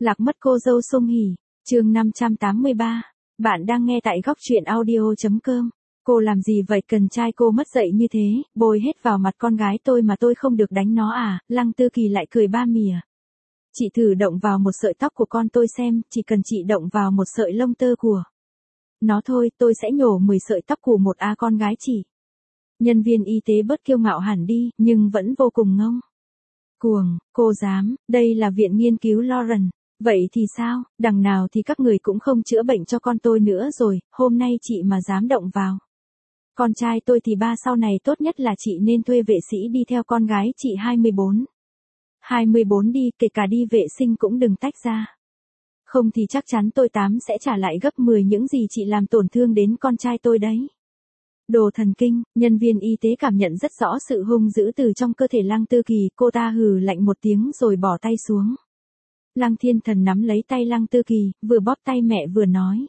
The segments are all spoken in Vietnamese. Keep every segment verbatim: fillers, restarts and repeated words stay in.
Lạc mất cô dâu Song Hỷ, chương năm trăm tám mươi ba. Bạn đang nghe tại góc truyện audio chấm com. Cô làm gì vậy, cần trai cô mất dạy như thế, bôi hết vào mặt con gái tôi mà tôi không được đánh nó à? Lăng Tư Kỳ lại cười ba mỉa. Chị thử động vào một sợi tóc của con tôi xem, chỉ cần chị động vào một sợi lông tơ của nó thôi, tôi sẽ nhổ mười sợi tóc của một a con gái chị. Nhân viên y tế bớt kiêu ngạo hẳn đi, nhưng vẫn vô cùng ngông cuồng. Cô dám, đây là viện nghiên cứu Lauren. Vậy thì sao, đằng nào thì các người cũng không chữa bệnh cho con tôi nữa rồi, hôm nay chị mà dám động vào con trai tôi thì ba sau này tốt nhất là chị nên thuê vệ sĩ đi theo con gái chị hai mươi bốn. hai mươi bốn đi, kể cả đi vệ sinh cũng đừng tách ra. Không thì chắc chắn tôi tám sẽ trả lại gấp mười những gì chị làm tổn thương đến con trai tôi đấy. Đồ thần kinh, nhân viên y tế cảm nhận rất rõ sự hung dữ từ trong cơ thể Lăng Tư Kỳ, cô ta hừ lạnh một tiếng rồi bỏ tay xuống. Lăng Thiên Thần nắm lấy tay Lăng Tư Kỳ, vừa bóp tay mẹ vừa nói.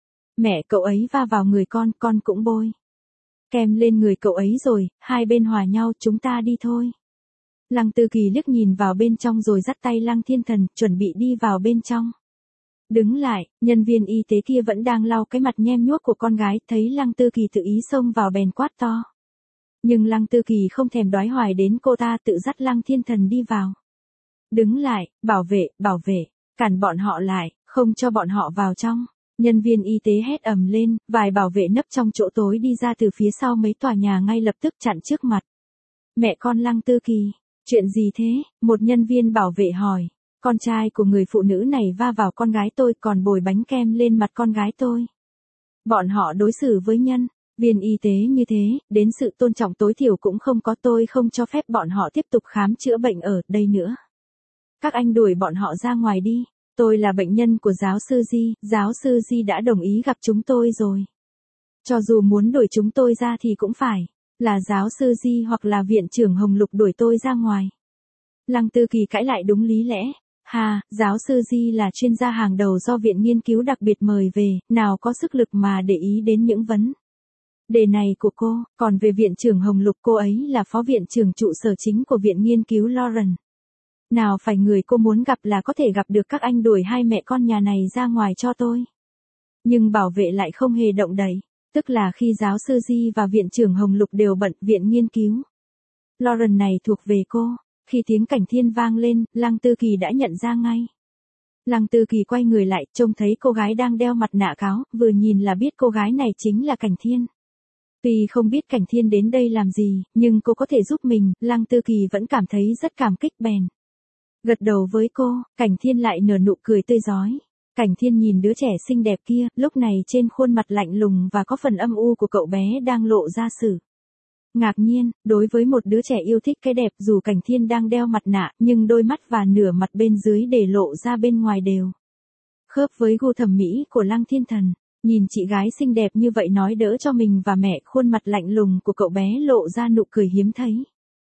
Mẹ, cậu ấy va vào người con, con cũng bôi kem lên người cậu ấy rồi, hai bên hòa nhau, chúng ta đi thôi. Lăng Tư Kỳ liếc nhìn vào bên trong rồi dắt tay Lăng Thiên Thần, chuẩn bị đi vào bên trong. Đứng lại, nhân viên y tế kia vẫn đang lau cái mặt nhem nhuốc của con gái, thấy Lăng Tư Kỳ tự ý xông vào bèn quát to. Nhưng Lăng Tư Kỳ không thèm đoái hoài đến cô ta, tự dắt Lăng Thiên Thần đi vào. Đứng lại, bảo vệ, bảo vệ, cản bọn họ lại, không cho bọn họ vào trong. Nhân viên y tế hét ầm lên, vài bảo vệ nấp trong chỗ tối đi ra từ phía sau mấy tòa nhà ngay lập tức chặn trước mặt mẹ con Lăng Tư Kỳ. Chuyện gì thế? Một nhân viên bảo vệ hỏi. Con trai của người phụ nữ này va vào con gái tôi còn bồi bánh kem lên mặt con gái tôi. Bọn họ đối xử với nhân viên y tế như thế, đến sự tôn trọng tối thiểu cũng không có, tôi không cho phép bọn họ tiếp tục khám chữa bệnh ở đây nữa. Các anh đuổi bọn họ ra ngoài đi. Tôi là bệnh nhân của giáo sư Di, giáo sư Di đã đồng ý gặp chúng tôi rồi. Cho dù muốn đuổi chúng tôi ra thì cũng phải là giáo sư Di hoặc là viện trưởng Hồng Lục đuổi tôi ra ngoài. Lăng Tư Kỳ cãi lại đúng lý lẽ. Hà, giáo sư Di là chuyên gia hàng đầu do viện nghiên cứu đặc biệt mời về, nào có sức lực mà để ý đến những vấn đề này của cô, còn về viện trưởng Hồng Lục, cô ấy là phó viện trưởng trụ sở chính của viện nghiên cứu Lauren. Nào phải người cô muốn gặp là có thể gặp được, các anh đuổi hai mẹ con nhà này ra ngoài cho tôi. Nhưng bảo vệ lại không hề động đậy, tức là khi giáo sư Di và viện trưởng Hồng Lục đều bận, viện nghiên cứu Lauren này thuộc về cô. Khi tiếng cảnh thiên vang lên, Lăng Tư Kỳ đã nhận ra ngay. Lăng Tư Kỳ quay người lại, trông thấy cô gái đang đeo mặt nạ cáo, vừa nhìn là biết cô gái này chính là Cảnh Thiên. Tuy không biết Cảnh Thiên đến đây làm gì, nhưng cô có thể giúp mình, Lăng Tư Kỳ vẫn cảm thấy rất cảm kích bèn gật đầu với cô. Cảnh Thiên lại nở nụ cười tươi rói. Cảnh Thiên nhìn đứa trẻ xinh đẹp kia, lúc này trên khuôn mặt lạnh lùng và có phần âm u của cậu bé đang lộ ra sự ngạc nhiên. Đối với một đứa trẻ yêu thích cái đẹp, dù Cảnh Thiên đang đeo mặt nạ, nhưng đôi mắt và nửa mặt bên dưới để lộ ra bên ngoài đều khớp với gu thẩm mỹ của Lăng Thiên Thần. Nhìn chị gái xinh đẹp như vậy nói đỡ cho mình và mẹ, khuôn mặt lạnh lùng của cậu bé lộ ra nụ cười hiếm thấy.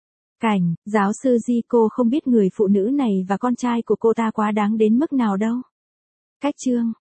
Cảnh, giáo sư Di, cô không biết người phụ nữ này và con trai của cô ta quá đáng đến mức nào đâu. Cách chương